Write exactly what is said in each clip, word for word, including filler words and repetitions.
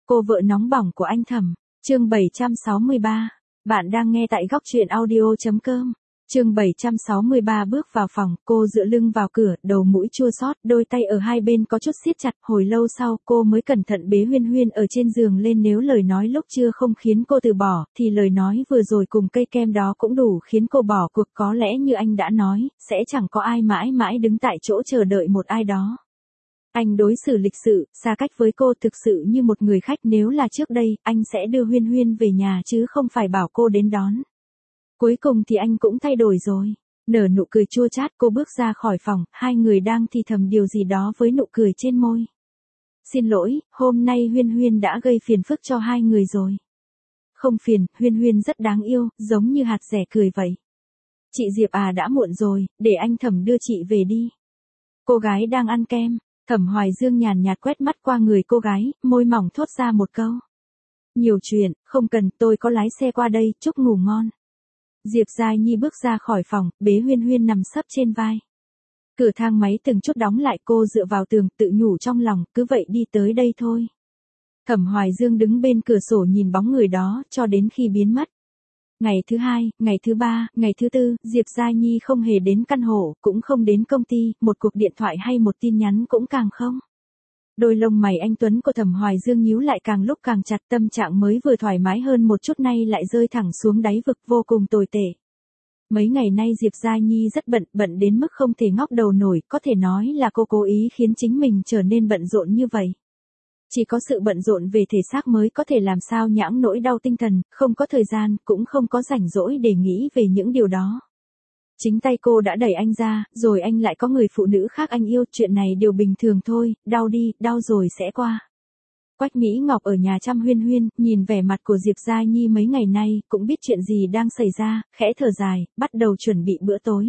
Cô vợ nóng bỏng của anh Thẩm, chương bảy trăm sáu mươi ba. Bạn đang nghe tại góc truyện audio.com. Chương bảy trăm sáu mươi ba. Bước vào phòng, cô dựa lưng vào cửa, đầu mũi chua xót, đôi tay ở hai bên có chút siết chặt, hồi lâu sau, cô mới cẩn thận bế Huyên Huyên ở trên giường lên. Nếu lời nói lúc chưa không khiến cô từ bỏ, thì lời nói vừa rồi cùng cây kem đó cũng đủ khiến cô bỏ cuộc. Có lẽ như anh đã nói, sẽ chẳng có ai mãi mãi đứng tại chỗ chờ đợi một ai đó. Anh đối xử lịch sự, xa cách với cô thực sự như một người khách. Nếu là trước đây, anh sẽ đưa Huyên Huyên về nhà chứ không phải bảo cô đến đón. Cuối cùng thì anh cũng thay đổi rồi. Nở nụ cười chua chát, cô bước ra khỏi phòng, hai người đang thì thầm điều gì đó với nụ cười trên môi. Xin lỗi, hôm nay Huyên Huyên đã gây phiền phức cho hai người rồi. Không phiền, Huyên Huyên rất đáng yêu, giống như hạt dẻ cười vậy. Chị Diệp à, đã muộn rồi, để anh Thẩm đưa chị về đi. Cô gái đang ăn kem. Thẩm Hoài Dương nhàn nhạt quét mắt qua người cô gái, môi mỏng thốt ra một câu. Nhiều chuyện, không cần, tôi có lái xe qua đây, chúc ngủ ngon. Diệp Giai Nhi bước ra khỏi phòng, bế Huyên Huyên nằm sấp trên vai. Cửa thang máy từng chút đóng lại, cô dựa vào tường, tự nhủ trong lòng, cứ vậy đi tới đây thôi. Thẩm Hoài Dương đứng bên cửa sổ nhìn bóng người đó, cho đến khi biến mất. Ngày thứ hai, ngày thứ ba, ngày thứ tư, Diệp Giai Nhi không hề đến căn hộ, cũng không đến công ty, một cuộc điện thoại hay một tin nhắn cũng càng không. Đôi lông mày anh tuấn của Thẩm Hoài Dương nhíu lại càng lúc càng chặt, tâm trạng mới vừa thoải mái hơn một chút nay lại rơi thẳng xuống đáy vực, vô cùng tồi tệ. Mấy ngày nay Diệp Giai Nhi rất bận, bận đến mức không thể ngóc đầu nổi, có thể nói là cô cố ý khiến chính mình trở nên bận rộn như vậy. Chỉ có sự bận rộn về thể xác mới có thể làm sao nhãng nỗi đau tinh thần, không có thời gian, cũng không có rảnh rỗi để nghĩ về những điều đó. Chính tay cô đã đẩy anh ra, rồi anh lại có người phụ nữ khác anh yêu, chuyện này điều bình thường thôi, đau đi, đau rồi sẽ qua. Quách Mỹ Ngọc ở nhà chăm Huyên Huyên, nhìn vẻ mặt của Diệp Giai Nhi mấy ngày nay, cũng biết chuyện gì đang xảy ra, khẽ thở dài, bắt đầu chuẩn bị bữa tối.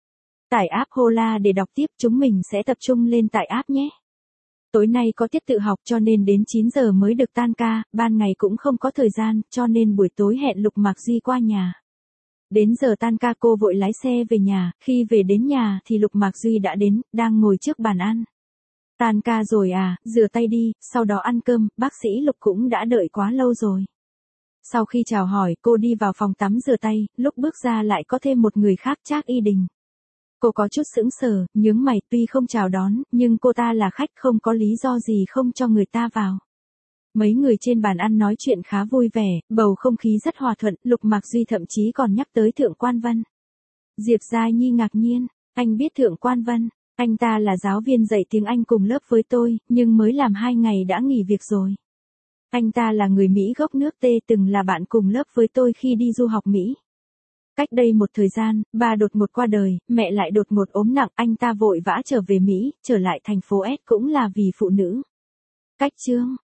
Tải app Hola để đọc tiếp, chúng mình sẽ tập trung lên tải app nhé. Tối nay có tiết tự học cho nên đến chín giờ mới được tan ca, ban ngày cũng không có thời gian, cho nên buổi tối hẹn Lục Mạc Duy qua nhà. Đến giờ tan ca cô vội lái xe về nhà, khi về đến nhà thì Lục Mạc Duy đã đến, đang ngồi trước bàn ăn. Tan ca rồi à, rửa tay đi, sau đó ăn cơm, bác sĩ Lục cũng đã đợi quá lâu rồi. Sau khi chào hỏi, cô đi vào phòng tắm rửa tay, lúc bước ra lại có thêm một người khác, Trác Y Đình. Cô có chút sững sờ, nhướng mày, tuy không chào đón, nhưng cô ta là khách, không có lý do gì không cho người ta vào. Mấy người trên bàn ăn nói chuyện khá vui vẻ, bầu không khí rất hòa thuận, Lục Mạc Duy thậm chí còn nhắc tới Thượng Quan Vân. Diệp Giai Nhi ngạc nhiên, anh biết Thượng Quan Vân, anh ta là giáo viên dạy tiếng Anh cùng lớp với tôi, nhưng mới làm hai ngày đã nghỉ việc rồi. Anh ta là người Mỹ gốc nước T, từng là bạn cùng lớp với tôi khi đi du học Mỹ. Cách đây một thời gian, ba đột ngột qua đời, mẹ lại đột ngột ốm nặng, anh ta vội vã trở về Mỹ, trở lại thành phố S cũng là vì phụ nữ. Cách chương,